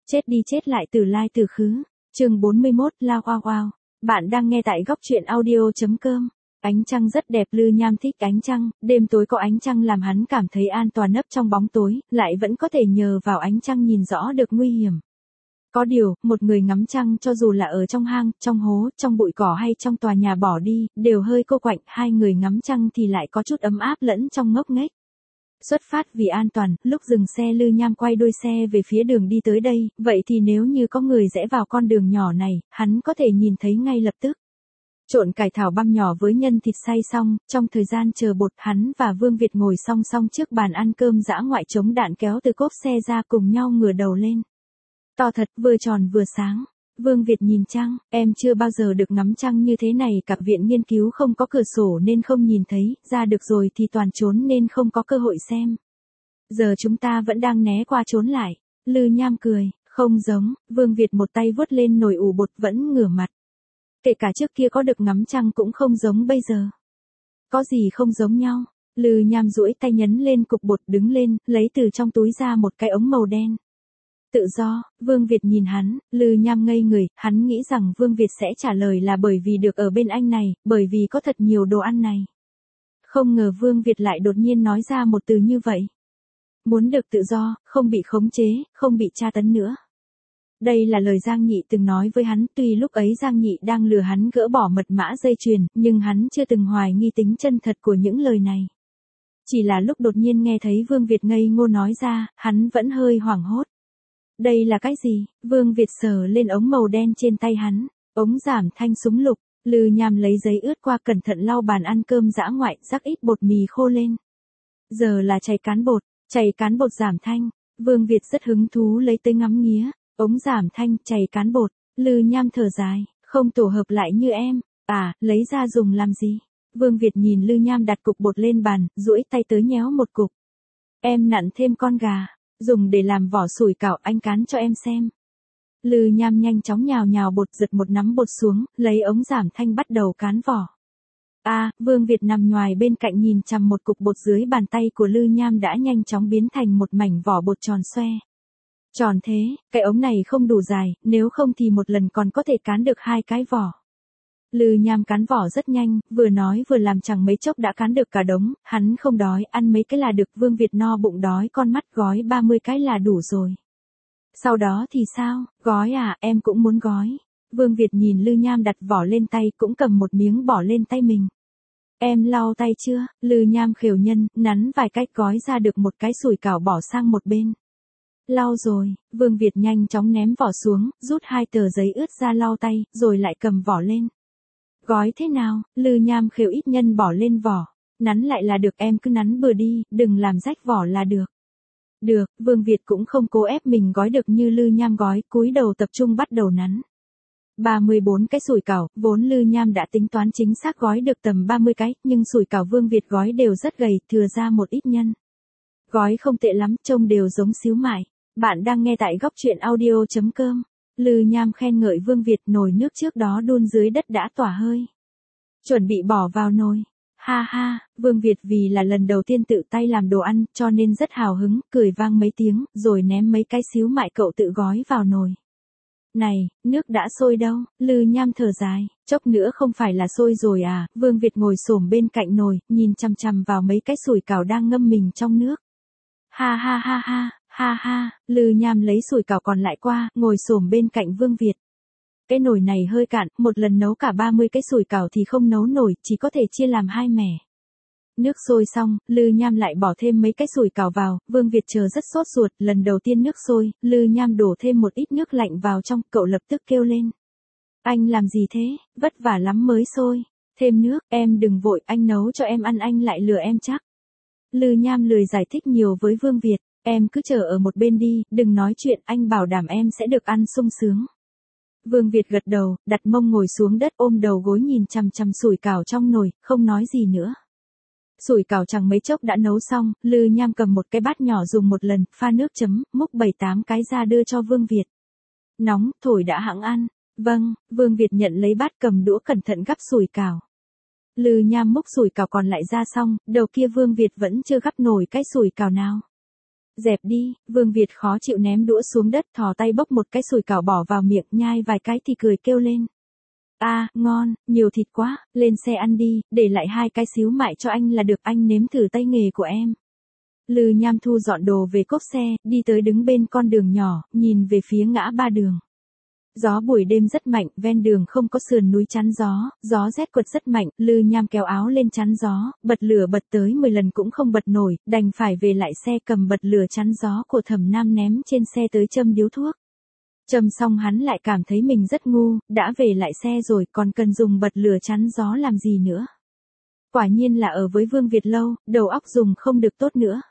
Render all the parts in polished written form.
Chết đi chết lại từ lai từ khứ. Chương 41 lao oao oao. Bạn đang nghe tại góc truyện audio.com. Ánh trăng rất đẹp, Lư Nham thích ánh trăng, đêm tối có ánh trăng làm hắn cảm thấy an toàn nấp trong bóng tối, lại vẫn có thể nhờ vào ánh trăng nhìn rõ được nguy hiểm. Có điều, một người ngắm trăng cho dù là ở trong hang, trong hố, trong bụi cỏ hay trong tòa nhà bỏ đi, đều hơi cô quạnh, hai người ngắm trăng thì lại có chút ấm áp lẫn trong ngốc nghếch. Xuất phát vì an toàn, lúc dừng xe Lư Nham quay đuôi xe về phía đường đi tới đây, vậy thì nếu như có người rẽ vào con đường nhỏ này, hắn có thể nhìn thấy ngay lập tức. Trộn cải thảo băm nhỏ với nhân thịt xay xong, trong thời gian chờ bột, hắn và Vương Việt ngồi song song trước bàn ăn cơm dã ngoại chống đạn kéo từ cốp xe ra cùng nhau ngửa đầu lên. To thật, vừa tròn vừa sáng. Vương Việt nhìn trăng, em chưa bao giờ được ngắm trăng như thế này, cả viện nghiên cứu không có cửa sổ nên không nhìn thấy, ra được rồi thì toàn trốn nên không có cơ hội xem. Giờ chúng ta vẫn đang né qua trốn lại. Lư Nham cười, không giống, Vương Việt một tay vuốt lên nồi ủ bột vẫn ngửa mặt. Kể cả trước kia có được ngắm trăng cũng không giống bây giờ. Có gì không giống nhau? Lư Nham duỗi tay nhấn lên cục bột đứng lên, lấy từ trong túi ra một cái ống màu đen. Tự do, Vương Việt nhìn hắn, Lư Nham ngây người, hắn nghĩ rằng Vương Việt sẽ trả lời là bởi vì được ở bên anh này, bởi vì có thật nhiều đồ ăn này. Không ngờ Vương Việt lại đột nhiên nói ra một từ như vậy. Muốn được tự do, không bị khống chế, không bị tra tấn nữa. Đây là lời Giang Nhị từng nói với hắn, tuy lúc ấy Giang Nhị đang lừa hắn gỡ bỏ mật mã dây chuyền, nhưng hắn chưa từng hoài nghi tính chân thật của những lời này. Chỉ là lúc đột nhiên nghe thấy Vương Việt ngây ngô nói ra, hắn vẫn hơi hoảng hốt. Đây là cái gì? Vương Việt sờ lên ống màu đen trên tay hắn, ống giảm thanh súng lục. Lư Nham lấy giấy ướt qua cẩn thận lau bàn ăn cơm dã ngoại, rắc ít bột mì khô lên. Giờ là chày cán bột giảm thanh. Vương Việt rất hứng thú lấy tới ngắm nghía, ống giảm thanh, chày cán bột. Lư Nham thở dài, không tổ hợp lại như em. À, lấy ra dùng làm gì? Vương Việt nhìn Lư Nham đặt cục bột lên bàn, duỗi tay tới nhéo một cục. Em nặn thêm con gà. Dùng để làm vỏ sủi cảo, anh cán cho em xem. Lư Nham nhanh chóng nhào bột, giật một nắm bột xuống, lấy ống giảm thanh bắt đầu cán vỏ. Vương Việt nằm nhoài bên cạnh nhìn chằm một cục bột dưới bàn tay của Lư Nham đã nhanh chóng biến thành một mảnh vỏ bột tròn xoe. Tròn thế, cái ống này không đủ dài, nếu không thì một lần còn có thể cán được 2 cái vỏ. Lư Nham cán vỏ rất nhanh, vừa nói vừa làm chẳng mấy chốc đã cán được cả đống, hắn không đói, ăn mấy cái là được. Vương Việt no bụng đói con mắt, gói 30 cái là đủ rồi. Sau đó thì sao, gói à, em cũng muốn gói. Vương Việt nhìn Lư Nham đặt vỏ lên tay cũng cầm một miếng bỏ lên tay mình. Em lau tay chưa? Lư Nham khều nhân, nắn vài cách gói ra được một cái sủi cảo bỏ sang một bên. Lau rồi, Vương Việt nhanh chóng ném vỏ xuống, rút 2 tờ giấy ướt ra lau tay, rồi lại cầm vỏ lên. Gói thế nào? Lư Nham khều ít nhân bỏ lên vỏ. Nắn lại là được, em cứ nắn bừa đi, đừng làm rách vỏ là được. Được, Vương Việt cũng không cố ép mình gói được như Lư Nham gói, cúi đầu tập trung bắt đầu nắn. 34 cái sủi cảo, vốn Lư Nham đã tính toán chính xác gói được tầm 30 cái, nhưng sủi cảo Vương Việt gói đều rất gầy, thừa ra một ít nhân. Gói không tệ lắm, trông đều giống xíu mại. Bạn đang nghe tại góc truyện audio.com. Lư Nham khen ngợi Vương Việt, nồi nước trước đó đun dưới đất đã tỏa hơi. Chuẩn bị bỏ vào nồi. Ha ha, Vương Việt vì là lần đầu tiên tự tay làm đồ ăn, cho nên rất hào hứng, cười vang mấy tiếng, rồi ném mấy cái xíu mại cậu tự gói vào nồi. Này, nước đã sôi đâu? Lư Nham thở dài, chốc nữa không phải là sôi rồi à? Vương Việt ngồi xổm bên cạnh nồi, nhìn chằm chằm vào mấy cái sủi cảo đang ngâm mình trong nước. Ha ha ha ha. Ha ha, Lư Nham lấy sủi cảo còn lại qua, ngồi xổm bên cạnh Vương Việt. Cái nồi này hơi cạn, một lần nấu cả 30 cái sủi cảo thì không nấu nổi, chỉ có thể chia làm 2 mẻ. Nước sôi xong, Lư Nham lại bỏ thêm mấy cái sủi cảo vào, Vương Việt chờ rất sốt ruột, lần đầu tiên nước sôi, Lư Nham đổ thêm một ít nước lạnh vào trong, cậu lập tức kêu lên. Anh làm gì thế, vất vả lắm mới sôi. Thêm nước, em đừng vội, anh nấu cho em ăn, anh lại lừa em chắc. Lư Nham lười giải thích nhiều với Vương Việt. Em cứ chờ ở một bên đi, đừng nói chuyện, anh bảo đảm em sẽ được ăn sung sướng. Vương Việt gật đầu, đặt mông ngồi xuống đất ôm đầu gối nhìn chằm chằm sủi cảo trong nồi, không nói gì nữa. Sủi cảo chẳng mấy chốc đã nấu xong, Lư Nham cầm một cái bát nhỏ dùng một lần, pha nước chấm, múc 7-8 cái ra đưa cho Vương Việt. Nóng, thổi đã hẵng ăn. Vâng, Vương Việt nhận lấy bát cầm đũa cẩn thận gắp sủi cảo. Lư Nham múc sủi cảo còn lại ra xong, đầu kia Vương Việt vẫn chưa gắp nổi cái sủi cảo nào. Dẹp đi, Vương Việt khó chịu ném đũa xuống đất, thò tay bốc một cái sủi cảo bỏ vào miệng, nhai vài cái thì cười kêu lên. Ngon, nhiều thịt quá, lên xe ăn đi, để lại 2 cái xíu mại cho anh là được, anh nếm thử tay nghề của em. Lư Nham thu dọn đồ về cốp xe, đi tới đứng bên con đường nhỏ, nhìn về phía ngã ba đường. Gió buổi đêm rất mạnh, ven đường không có sườn núi chắn gió, gió rét quật rất mạnh, Lư Nham kéo áo lên chắn gió, bật lửa bật tới 10 lần cũng không bật nổi, đành phải về lại xe cầm bật lửa chắn gió của Thẩm Nam ném trên xe tới châm điếu thuốc. Châm xong hắn lại cảm thấy mình rất ngu, đã về lại xe rồi còn cần dùng bật lửa chắn gió làm gì nữa. Quả nhiên là ở với Vương Việt lâu, đầu óc dùng không được tốt nữa.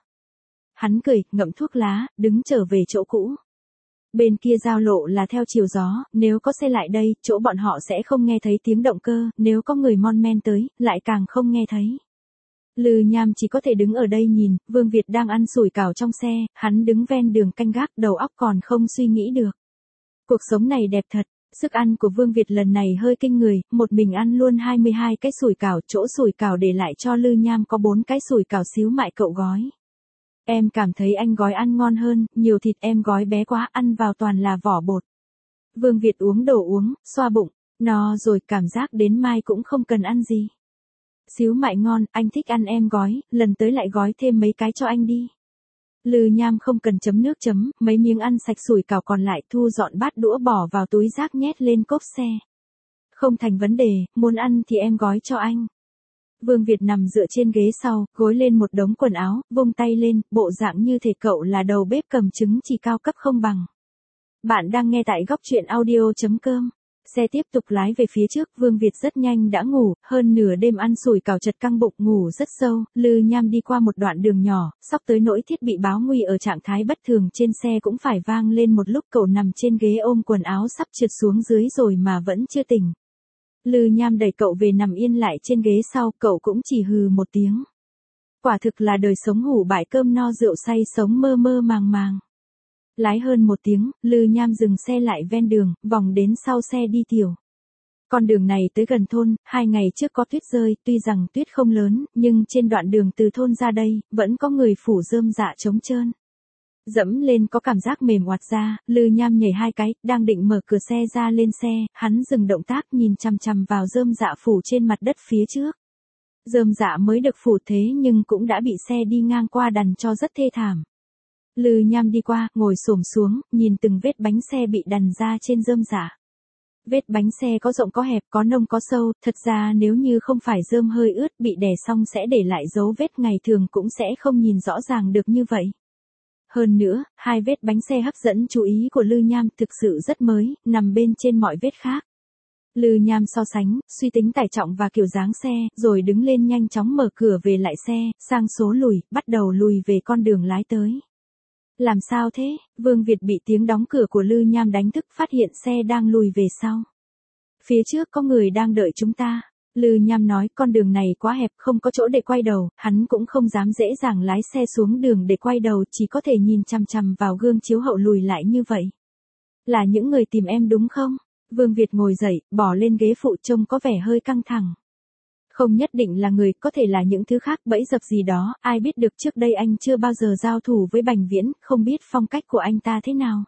Hắn cười, ngậm thuốc lá, đứng trở về chỗ cũ. Bên kia giao lộ là theo chiều gió, nếu có xe lại đây, chỗ bọn họ sẽ không nghe thấy tiếng động cơ, nếu có người mon men tới, lại càng không nghe thấy. Lư Nham chỉ có thể đứng ở đây nhìn, Vương Việt đang ăn sủi cảo trong xe, hắn đứng ven đường canh gác, đầu óc còn không suy nghĩ được. Cuộc sống này đẹp thật, sức ăn của Vương Việt lần này hơi kinh người, một mình ăn luôn 22 cái sủi cảo, chỗ sủi cảo để lại cho Lư Nham có 4 cái sủi cảo xíu mại cậu gói. Em cảm thấy anh gói ăn ngon hơn, nhiều thịt em gói bé quá, ăn vào toàn là vỏ bột. Vương Việt uống đồ uống, xoa bụng, no rồi, cảm giác đến mai cũng không cần ăn gì. Xíu mại ngon, anh thích ăn em gói, lần tới lại gói thêm mấy cái cho anh đi. Lư Nham không cần chấm nước chấm, mấy miếng ăn sạch sủi cảo còn lại thu dọn bát đũa bỏ vào túi rác nhét lên cốp xe. Không thành vấn đề, muốn ăn thì em gói cho anh. Vương Việt nằm dựa trên ghế sau, gối lên một đống quần áo, vung tay lên, bộ dạng như thể cậu là đầu bếp cầm trứng chỉ cao cấp không bằng. Bạn đang nghe tại góc truyện audio.com. Xe tiếp tục lái về phía trước, Vương Việt rất nhanh đã ngủ, hơn nửa đêm ăn sủi cảo chật căng bụng, ngủ rất sâu. Lư Nham đi qua một đoạn đường nhỏ, sắp tới nỗi thiết bị báo nguy ở trạng thái bất thường trên xe cũng phải vang lên một lúc, cậu nằm trên ghế ôm quần áo sắp trượt xuống dưới rồi mà vẫn chưa tỉnh. Lư Nham đẩy cậu về nằm yên lại trên ghế sau, cậu cũng chỉ hừ một tiếng. Quả thực là đời sống hủ bại cơm no rượu say, sống mơ mơ màng màng. Lái hơn một tiếng, Lư Nham dừng xe lại ven đường, vòng đến sau xe đi tiểu. Con đường này tới gần thôn, 2 ngày trước có tuyết rơi, tuy rằng tuyết không lớn, nhưng trên đoạn đường từ thôn ra đây, vẫn có người phủ rơm rạ trống trơn. Dẫm lên có cảm giác mềm oạt ra, Lư Nham nhảy 2 cái, đang định mở cửa xe ra lên xe, hắn dừng động tác nhìn chằm chằm vào rơm rạ phủ trên mặt đất phía trước. Rơm rạ mới được phủ thế nhưng cũng đã bị xe đi ngang qua đằn cho rất thê thảm. Lư Nham đi qua, ngồi xổm xuống, nhìn từng vết bánh xe bị đằn ra trên rơm rạ. Vết bánh xe có rộng có hẹp, có nông có sâu, thật ra nếu như không phải rơm hơi ướt bị đè xong sẽ để lại dấu vết, ngày thường cũng sẽ không nhìn rõ ràng được như vậy. Hơn nữa, 2 vết bánh xe hấp dẫn chú ý của Lư Nham, thực sự rất mới, nằm bên trên mọi vết khác. Lư Nham so sánh, suy tính tải trọng và kiểu dáng xe, rồi đứng lên nhanh chóng mở cửa về lại xe, sang số lùi, bắt đầu lùi về con đường lái tới. Làm sao thế? Vương Việt bị tiếng đóng cửa của Lư Nham đánh thức, phát hiện xe đang lùi về sau. Phía trước có người đang đợi chúng ta. Lư Nham nói, con đường này quá hẹp, không có chỗ để quay đầu, hắn cũng không dám dễ dàng lái xe xuống đường để quay đầu, chỉ có thể nhìn chằm chằm vào gương chiếu hậu lùi lại như vậy. Là những người tìm em đúng không? Vương Việt ngồi dậy, bỏ lên ghế phụ, trông có vẻ hơi căng thẳng. Không nhất định là người, có thể là những thứ khác, bẫy dập gì đó, ai biết được, trước đây anh chưa bao giờ giao thủ với Bành Viễn, không biết phong cách của anh ta thế nào.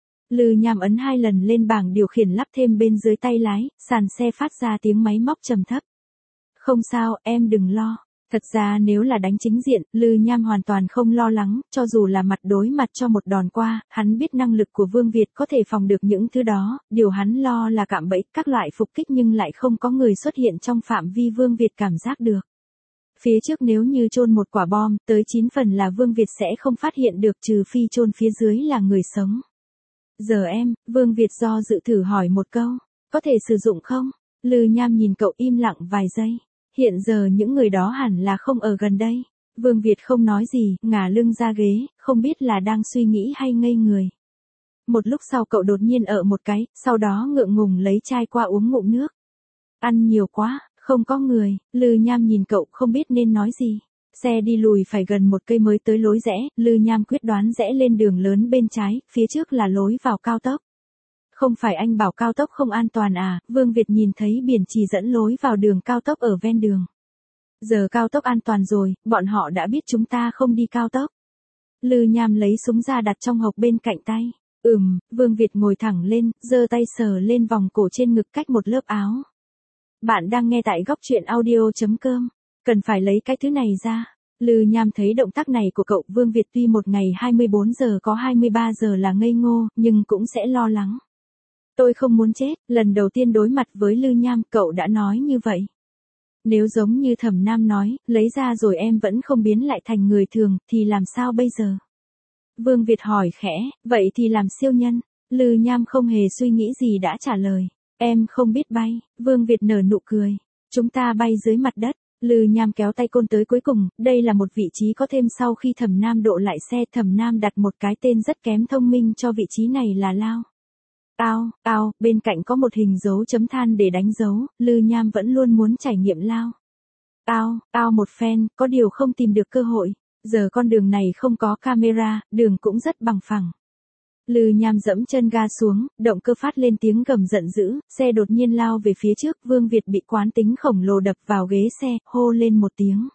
Lư Nham ấn 2 lần lên bảng điều khiển, lắp thêm bên dưới tay lái, sàn xe phát ra tiếng máy móc trầm thấp. Không sao, em đừng lo. Thật ra nếu là đánh chính diện, Lư Nham hoàn toàn không lo lắng, cho dù là mặt đối mặt cho một đòn qua, hắn biết năng lực của Vương Việt có thể phòng được những thứ đó, điều hắn lo là cạm bẫy, các loại phục kích nhưng lại không có người xuất hiện trong phạm vi Vương Việt cảm giác được. Phía trước nếu như chôn một quả bom, tới 9 phần là Vương Việt sẽ không phát hiện được, trừ phi chôn phía dưới là người sống. Giờ em, Vương Việt do dự thử hỏi một câu, có thể sử dụng không? Lư Nham nhìn cậu im lặng vài giây. Hiện giờ những người đó hẳn là không ở gần đây. Vương Việt không nói gì, ngả lưng ra ghế, không biết là đang suy nghĩ hay ngây người. Một lúc sau cậu đột nhiên ở một cái, sau đó ngượng ngùng lấy chai qua uống ngụm nước. Ăn nhiều quá, không có người. Lư Nham nhìn cậu không biết nên nói gì. Xe đi lùi phải gần một cây mới tới lối rẽ, Lư Nham quyết đoán rẽ lên đường lớn bên trái, phía trước là lối vào cao tốc. Không phải anh bảo cao tốc không an toàn à? Vương Việt nhìn thấy biển chỉ dẫn lối vào đường cao tốc ở ven đường. Giờ cao tốc an toàn rồi, bọn họ đã biết chúng ta không đi cao tốc. Lư Nham lấy súng ra đặt trong hộc bên cạnh tay. Vương Việt ngồi thẳng lên, giơ tay sờ lên vòng cổ trên ngực cách một lớp áo. Bạn đang nghe tại góc truyện audio.com. Cần phải lấy cái thứ này ra. Lư Nham thấy động tác này của cậu Vương Việt tuy một ngày 24 giờ có 23 giờ là ngây ngô, nhưng cũng sẽ lo lắng. Tôi không muốn chết, lần đầu tiên đối mặt với Lư Nham cậu đã nói như vậy. Nếu giống như Thẩm Nam nói, lấy ra rồi em vẫn không biến lại thành người thường, thì làm sao bây giờ? Vương Việt hỏi khẽ, vậy thì làm siêu nhân. Lư Nham không hề suy nghĩ gì đã trả lời. Em không biết bay. Vương Việt nở nụ cười. Chúng ta bay dưới mặt đất. Lư Nham kéo tay Côn tới cuối cùng, đây là một vị trí có thêm sau khi Thẩm Nam độ lại xe. Thẩm Nam đặt một cái tên rất kém thông minh cho vị trí này là lao. Ao, bên cạnh có một hình dấu chấm than để đánh dấu, Lư Nham vẫn luôn muốn trải nghiệm lao. Ao một phen, có điều không tìm được cơ hội. Giờ con đường này không có camera, đường cũng rất bằng phẳng. Lư Nham dẫm chân ga xuống, động cơ phát lên tiếng gầm giận dữ, xe đột nhiên lao về phía trước, Vương Việt bị quán tính khổng lồ đập vào ghế xe, hô lên một tiếng.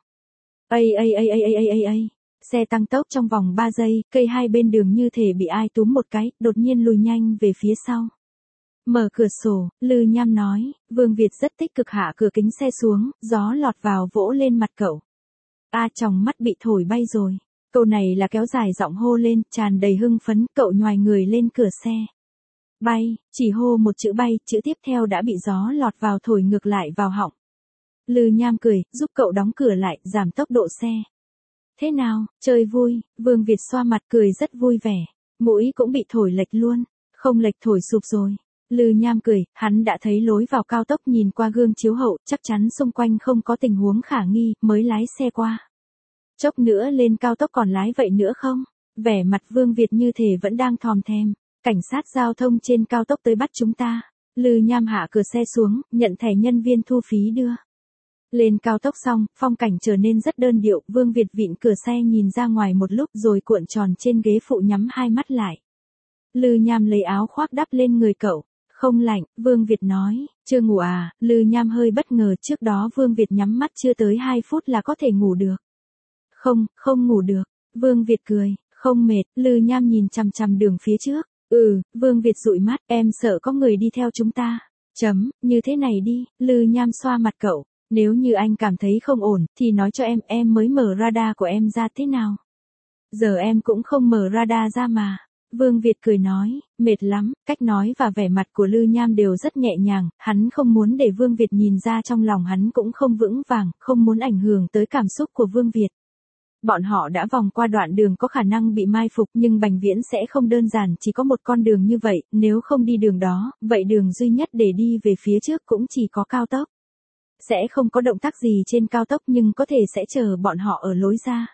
Ây. Xe tăng tốc trong vòng 3 giây, cây hai bên đường như thể bị ai túm một cái, đột nhiên lùi nhanh về phía sau. Mở cửa sổ, Lư Nham nói, Vương Việt rất tích cực hạ cửa kính xe xuống, gió lọt vào vỗ lên mặt cậu. Tròng mắt bị thổi bay rồi. Câu này là kéo dài giọng hô lên, tràn đầy hưng phấn, cậu nhoài người lên cửa xe. Bay, chỉ hô một chữ bay, chữ tiếp theo đã bị gió lọt vào thổi ngược lại vào họng. Lư Nham cười, giúp cậu đóng cửa lại, giảm tốc độ xe. Thế nào, chơi vui, Vương Việt xoa mặt cười rất vui vẻ. Mũi cũng bị thổi lệch luôn, không lệch thổi sụp rồi. Lư Nham cười, hắn đã thấy lối vào cao tốc nhìn qua gương chiếu hậu, chắc chắn xung quanh không có tình huống khả nghi, mới lái xe qua. Chốc nữa lên cao tốc còn lái vậy nữa không? Vẻ mặt Vương Việt như thể vẫn đang thòm thèm. Cảnh sát giao thông trên cao tốc tới bắt chúng ta. Lư Nham hạ cửa xe xuống, nhận thẻ nhân viên thu phí đưa. Lên cao tốc xong, phong cảnh trở nên rất đơn điệu, Vương Việt vịn cửa xe nhìn ra ngoài một lúc rồi cuộn tròn trên ghế phụ nhắm hai mắt lại. Lư Nham lấy áo khoác đắp lên người cậu. Không lạnh, Vương Việt nói, chưa ngủ à? Lư Nham hơi bất ngờ, trước đó Vương Việt nhắm mắt chưa tới 2 phút là có thể ngủ được. Không ngủ được. Vương Việt cười, không mệt. Lư Nham nhìn chằm chằm đường phía trước. Vương Việt dụi mắt, em sợ có người đi theo chúng ta. Như thế này đi, Lư Nham xoa mặt cậu. Nếu như anh cảm thấy không ổn, thì nói cho em mới mở radar của em ra thế nào. Giờ em cũng không mở radar ra mà. Vương Việt cười nói, mệt lắm, cách nói và vẻ mặt của Lư Nham đều rất nhẹ nhàng, hắn không muốn để Vương Việt nhìn ra trong lòng hắn cũng không vững vàng, không muốn ảnh hưởng tới cảm xúc của Vương Việt. Bọn họ đã vòng qua đoạn đường có khả năng bị mai phục nhưng Bành Viễn sẽ không đơn giản chỉ có một con đường như vậy, nếu không đi đường đó, vậy đường duy nhất để đi về phía trước cũng chỉ có cao tốc. Sẽ không có động tác gì trên cao tốc nhưng có thể sẽ chờ bọn họ ở lối ra.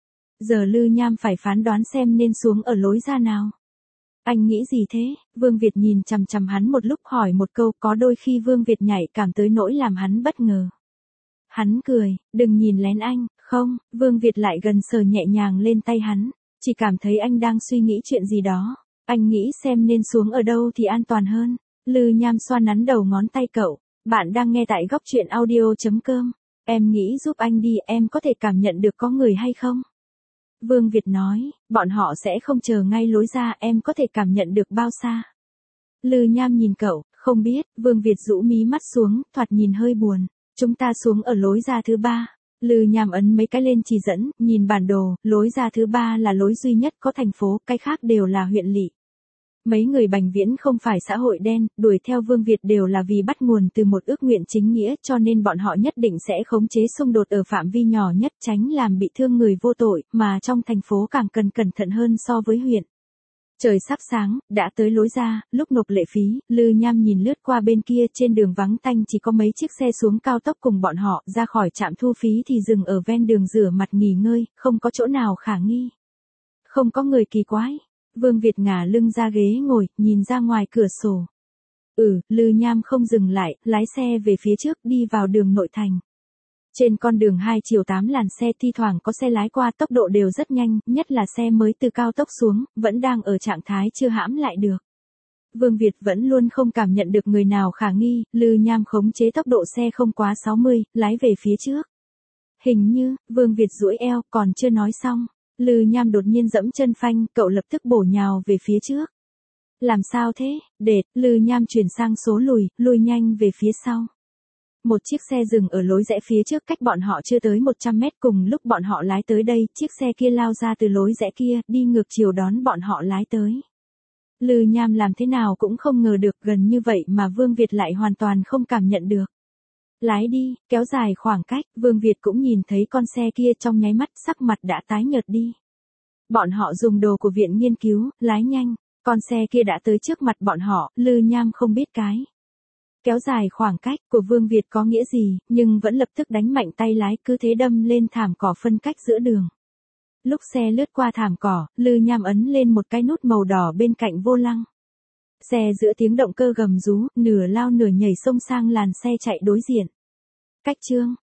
Giờ Lư Nham phải phán đoán xem nên xuống ở lối ra nào. Anh nghĩ gì thế? Vương Việt nhìn chằm chằm hắn một lúc hỏi một câu, có đôi khi Vương Việt nhạy cảm tới nỗi làm hắn bất ngờ. Hắn cười, đừng nhìn lén anh, không, Vương Việt lại gần sờ nhẹ nhàng lên tay hắn, chỉ cảm thấy anh đang suy nghĩ chuyện gì đó. Anh nghĩ xem nên xuống ở đâu thì an toàn hơn. Lư Nham xoa nắn đầu ngón tay cậu, bạn đang nghe tại góc truyện audio.com. Em nghĩ giúp anh đi, em có thể cảm nhận được có người hay không? Vương Việt nói, bọn họ sẽ không chờ ngay lối ra, em có thể cảm nhận được bao xa? Lư Nham nhìn cậu, không biết, Vương Việt rũ mí mắt xuống, thoạt nhìn hơi buồn. Chúng ta xuống ở lối ra thứ 3. Lư Nham ấn mấy cái lên chỉ dẫn, nhìn bản đồ, lối ra thứ 3 là lối duy nhất có thành phố, cái khác đều là huyện lỵ. Mấy người Bành Viễn không phải xã hội đen, đuổi theo Vương Việt đều là vì bắt nguồn từ một ước nguyện chính nghĩa cho nên bọn họ nhất định sẽ khống chế xung đột ở phạm vi nhỏ nhất tránh làm bị thương người vô tội, mà trong thành phố càng cần cẩn thận hơn so với huyện. Trời sắp sáng, đã tới lối ra, lúc nộp lệ phí, Lư Nham nhìn lướt qua bên kia trên đường vắng tanh chỉ có mấy chiếc xe xuống cao tốc cùng bọn họ, ra khỏi trạm thu phí thì dừng ở ven đường rửa mặt nghỉ ngơi, không có chỗ nào khả nghi. Không có người kỳ quái. Vương Việt ngả lưng ra ghế ngồi, nhìn ra ngoài cửa sổ. Lư Nham không dừng lại, lái xe về phía trước đi vào đường nội thành. Trên con đường 2 chiều 8 làn xe thi thoảng có xe lái qua, tốc độ đều rất nhanh, nhất là xe mới từ cao tốc xuống, vẫn đang ở trạng thái chưa hãm lại được. Vương Việt vẫn luôn không cảm nhận được người nào khả nghi, Lư Nham khống chế tốc độ xe không quá 60, lái về phía trước. Hình như, Vương Việt duỗi eo, còn chưa nói xong. Lư Nham đột nhiên giẫm chân phanh, cậu lập tức bổ nhào về phía trước. Làm sao thế, đệt, Lư Nham chuyển sang số lùi, lùi nhanh về phía sau. Một chiếc xe dừng ở lối rẽ phía trước cách bọn họ chưa tới 100 mét, cùng lúc bọn họ lái tới đây, chiếc xe kia lao ra từ lối rẽ kia, đi ngược chiều đón bọn họ lái tới. Lư Nham làm thế nào cũng không ngờ được gần như vậy mà Vương Việt lại hoàn toàn không cảm nhận được. Lái đi, kéo dài khoảng cách, Vương Việt cũng nhìn thấy con xe kia trong nháy mắt sắc mặt đã tái nhợt đi. Bọn họ dùng đồ của viện nghiên cứu, lái nhanh, con xe kia đã tới trước mặt bọn họ, Lư Nham không biết cái. Kéo dài khoảng cách của Vương Việt có nghĩa gì, nhưng vẫn lập tức đánh mạnh tay lái cứ thế đâm lên thảm cỏ phân cách giữa đường. Lúc xe lướt qua thảm cỏ, Lư Nham ấn lên một cái nút màu đỏ bên cạnh vô lăng. Xe giữa tiếng động cơ gầm rú, nửa lao nửa nhảy xông sang làn xe chạy đối diện. Cách chương